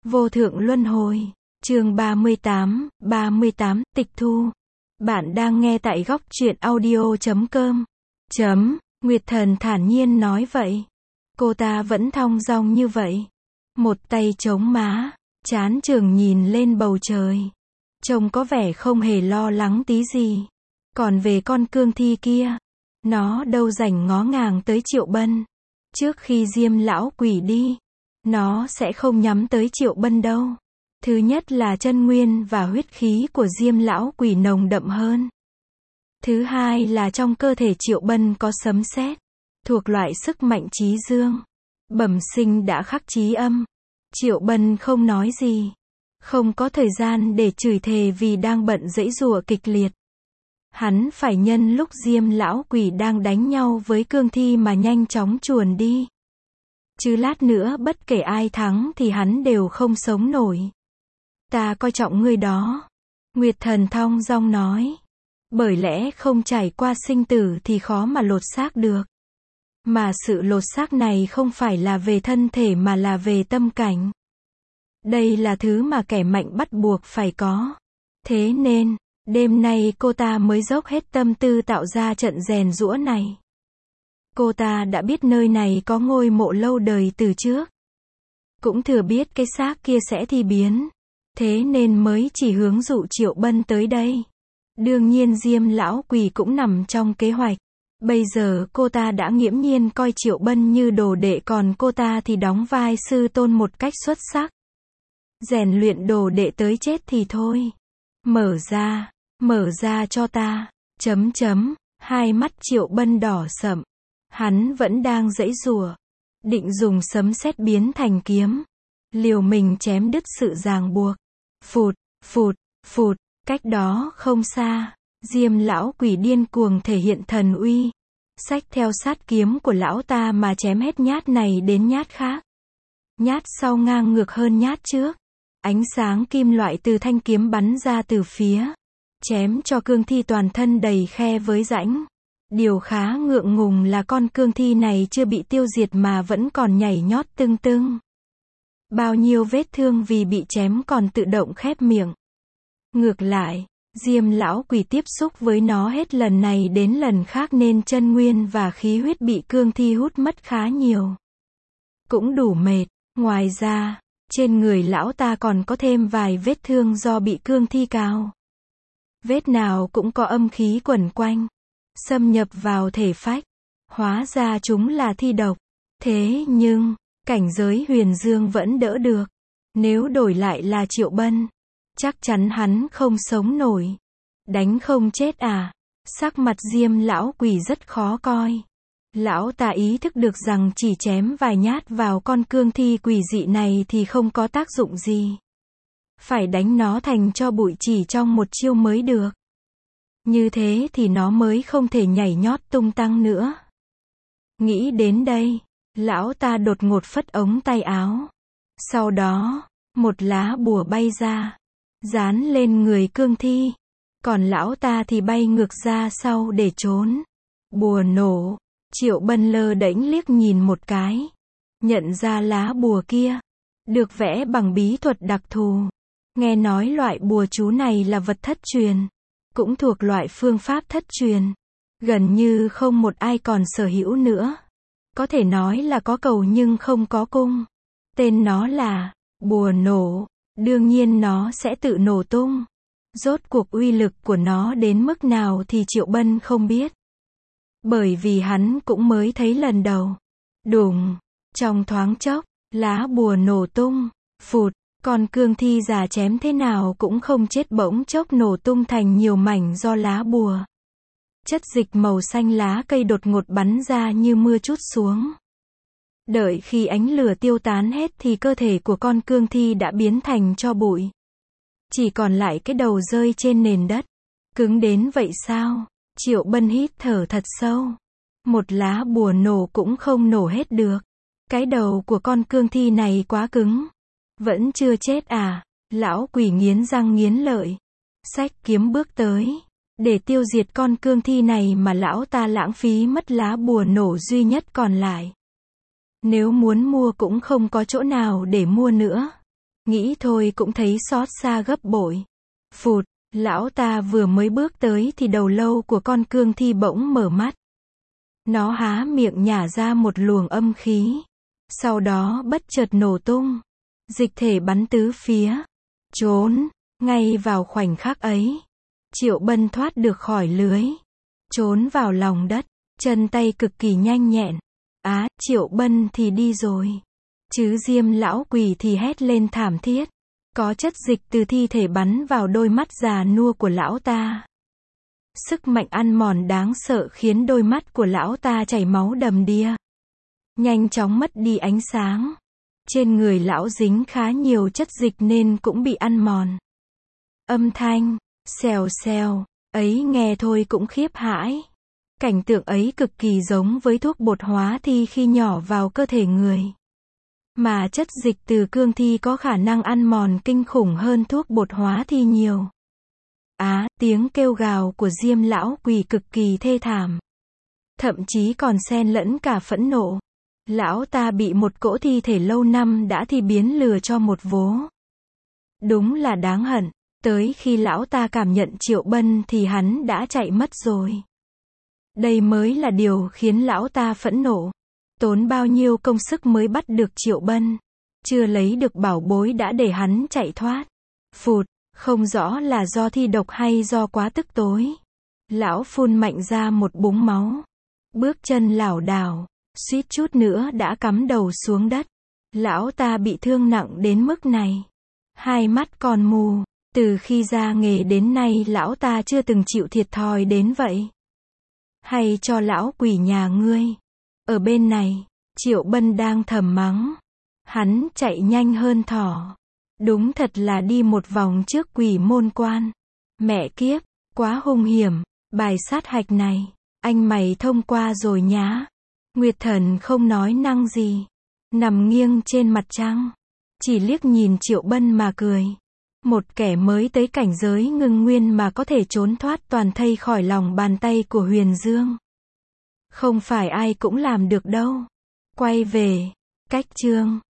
Vô thượng luân hồi. Chương 38, tịch thu. Bạn đang nghe tại góc truyện audio.com. Nguyệt Thần thản nhiên nói vậy. Cô ta vẫn thong dong như vậy. Một tay chống má, trán trường nhìn lên bầu trời. Trông có vẻ không hề lo lắng tí gì. Còn về con cương thi kia, nó đâu rảnh ngó ngàng tới Triệu Bân. Trước khi Diêm lão quỷ đi, nó sẽ không nhắm tới Triệu Bân đâu. Thứ nhất là chân nguyên và huyết khí của Diêm lão quỷ nồng đậm hơn. Thứ hai là trong cơ thể Triệu Bân có sấm sét, thuộc loại sức mạnh chí dương. Bẩm sinh đã khắc chí âm. Triệu Bân không nói gì. Không có thời gian để chửi thề vì đang bận giãy giụa kịch liệt. Hắn phải nhân lúc Diêm lão quỷ đang đánh nhau với cương thi mà nhanh chóng chuồn đi. Chứ lát nữa bất kể ai thắng thì hắn đều không sống nổi. Ta coi trọng ngươi đó. Nguyệt Thần thong dong nói. Bởi lẽ không trải qua sinh tử thì khó mà lột xác được. Mà sự lột xác này không phải là về thân thể mà là về tâm cảnh. Đây là thứ mà kẻ mạnh bắt buộc phải có. Thế nên, đêm nay cô ta mới dốc hết tâm tư tạo ra trận rèn giũa này. Cô ta đã biết nơi này có ngôi mộ lâu đời từ trước. Cũng thừa biết cái xác kia sẽ thi biến. Thế nên mới chỉ hướng dụ Triệu Bân tới đây. Đương nhiên Diêm lão quỷ cũng nằm trong kế hoạch. Bây giờ cô ta đã nghiễm nhiên coi Triệu Bân như đồ đệ, còn cô ta thì đóng vai sư tôn một cách xuất sắc. Rèn luyện đồ đệ tới chết thì thôi. Mở ra cho ta. Hai mắt Triệu Bân đỏ sậm. Hắn vẫn đang giãy giụa, định dùng sấm sét biến thành kiếm, liều mình chém đứt sự ràng buộc. Phụt, cách đó không xa, Diêm lão quỷ điên cuồng thể hiện thần uy, xách theo sát kiếm của lão ta mà chém hết nhát này đến nhát khác. Nhát sau ngang ngược hơn nhát trước. Ánh sáng kim loại từ thanh kiếm bắn ra từ phía, chém cho cương thi toàn thân đầy khe với rãnh. Điều khá ngượng ngùng là con cương thi này chưa bị tiêu diệt mà vẫn còn nhảy nhót tưng tưng. Bao nhiêu vết thương vì bị chém còn tự động khép miệng. Ngược lại, Diêm lão quỷ tiếp xúc với nó hết lần này đến lần khác nên chân nguyên và khí huyết bị cương thi hút mất khá nhiều. Cũng đủ mệt. Ngoài ra, trên người lão ta còn có thêm vài vết thương do bị cương thi cào. Vết nào cũng có âm khí quẩn quanh, xâm nhập vào thể phách. Hóa ra chúng là thi độc. Thế nhưng, cảnh giới huyền dương vẫn đỡ được. Nếu đổi lại là Triệu Bân, chắc chắn hắn không sống nổi. Đánh không chết à? Sắc mặt Diêm lão quỷ rất khó coi. Lão ta ý thức được rằng chỉ chém vài nhát vào con cương thi quỷ dị này thì không có tác dụng gì. Phải đánh nó thành tro bụi chỉ trong một chiêu mới được. Như thế thì nó mới không thể nhảy nhót tung tăng nữa. Nghĩ đến đây, lão ta đột ngột phất ống tay áo. Sau đó, một lá bùa bay ra, dán lên người cương thi. Còn lão ta thì bay ngược ra sau để trốn. Bùa nổ. Triệu Bân lơ đễnh liếc nhìn một cái. Nhận ra lá bùa kia được vẽ bằng bí thuật đặc thù. Nghe nói loại bùa chú này là vật thất truyền, cũng thuộc loại phương pháp thất truyền. Gần như không một ai còn sở hữu nữa. Có thể nói là có cầu nhưng không có cung. Tên nó là bùa nổ. Đương nhiên nó sẽ tự nổ tung. Rốt cuộc uy lực của nó đến mức nào thì Triệu Bân không biết. Bởi vì hắn cũng mới thấy lần đầu. Đùng, trong thoáng chốc, lá bùa nổ tung. Phụt, con cương thi già chém thế nào cũng không chết, bỗng chốc nổ tung thành nhiều mảnh do lá bùa. Chất dịch màu xanh lá cây đột ngột bắn ra như mưa trút xuống. Đợi khi ánh lửa tiêu tán hết thì cơ thể của con cương thi đã biến thành tro bụi. Chỉ còn lại cái đầu rơi trên nền đất. Cứng đến vậy sao? Triệu Bân hít thở thật sâu. Một lá bùa nổ cũng không nổ hết được. Cái đầu của con cương thi này quá cứng. Vẫn chưa chết à? Lão quỷ nghiến răng nghiến lợi. Xách kiếm bước tới. Để tiêu diệt con cương thi này mà lão ta lãng phí mất lá bùa nổ duy nhất còn lại. Nếu muốn mua cũng không có chỗ nào để mua nữa. Nghĩ thôi cũng thấy xót xa gấp bội. Phụt, lão ta vừa mới bước tới thì đầu lâu của con cương thi bỗng mở mắt. Nó há miệng nhả ra một luồng âm khí. Sau đó bất chợt nổ tung. Dịch thể bắn tứ phía. Trốn, ngay vào khoảnh khắc ấy. Triệu Bân thoát được khỏi lưới. Trốn vào lòng đất. Chân tay cực kỳ nhanh nhẹn. Triệu Bân thì đi rồi. Chứ Diêm lão quỷ thì hét lên thảm thiết. Có chất dịch từ thi thể bắn vào đôi mắt già nua của lão ta. Sức mạnh ăn mòn đáng sợ khiến đôi mắt của lão ta chảy máu đầm đìa. Nhanh chóng mất đi ánh sáng. Trên người lão dính khá nhiều chất dịch nên cũng bị ăn mòn. Âm thanh, xèo xèo, ấy nghe thôi cũng khiếp hãi. Cảnh tượng ấy cực kỳ giống với thuốc bột hóa thi khi nhỏ vào cơ thể người. Mà chất dịch từ cương thi có khả năng ăn mòn kinh khủng hơn thuốc bột hóa thi nhiều. Tiếng kêu gào của Diêm lão quỷ cực kỳ thê thảm. Thậm chí còn xen lẫn cả phẫn nộ. Lão ta bị một cỗ thi thể lâu năm đã thi biến lừa cho một vố. Đúng là đáng hận. Tới khi lão ta cảm nhận Triệu Bân thì hắn đã chạy mất rồi. Đây mới là điều khiến lão ta phẫn nộ. Tốn bao nhiêu công sức mới bắt được Triệu Bân. Chưa lấy được bảo bối đã để hắn chạy thoát. Phụt, không rõ là do thi độc hay do quá tức tối. Lão phun mạnh ra một búng máu. Bước chân lảo đảo, suýt chút nữa đã cắm đầu xuống đất. Lão ta bị thương nặng đến mức này. Hai mắt còn mù. Từ khi ra nghề đến nay lão ta chưa từng chịu thiệt thòi đến vậy. Hay cho lão quỷ nhà ngươi. Ở bên này, Triệu Bân đang thầm mắng. Hắn chạy nhanh hơn thỏ. Đúng thật là đi một vòng trước quỷ môn quan. Mẹ kiếp, quá hung hiểm. Bài sát hạch này, anh mày thông qua rồi nhá. Nguyệt Thần không nói năng gì. Nằm nghiêng trên mặt trăng. Chỉ liếc nhìn Triệu Bân mà cười. Một kẻ mới tới cảnh giới ngưng nguyên mà có thể trốn thoát toàn thây khỏi lòng bàn tay của Huyền Dương. Không phải ai cũng làm được đâu. Quay về. Cách chương